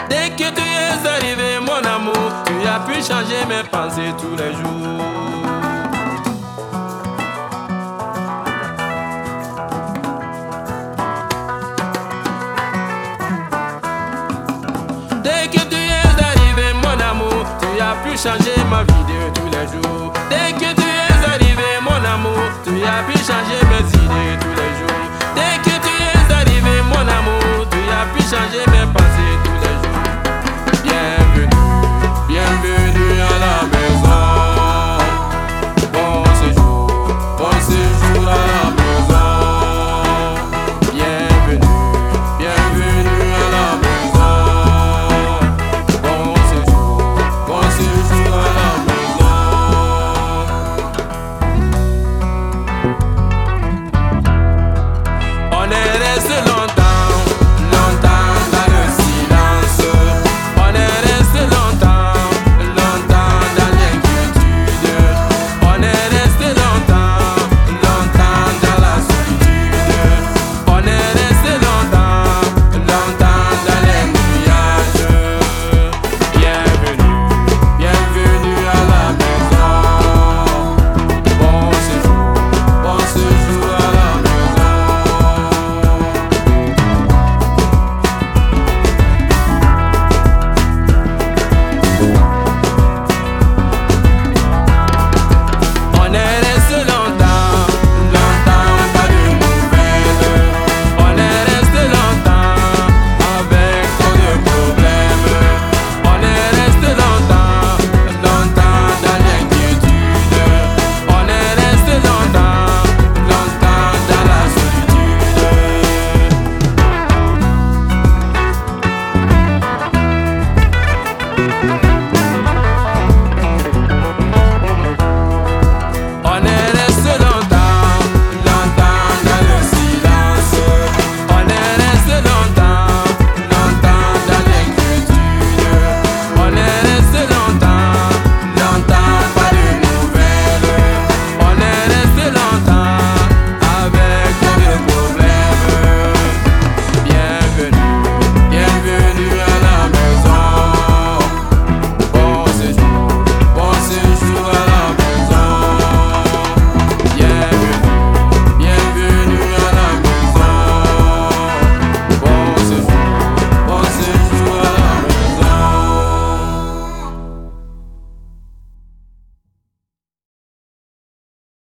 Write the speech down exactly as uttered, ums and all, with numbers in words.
Dès que tu es arrivé, mon amour, tu as pu changer mes pensées tous les jours. Dès que tu es arrivé, mon amour, tu as pu changer ma vie de tous les jours. Dès que tu es arrivé, mon amour, tu as pu changer mes idées.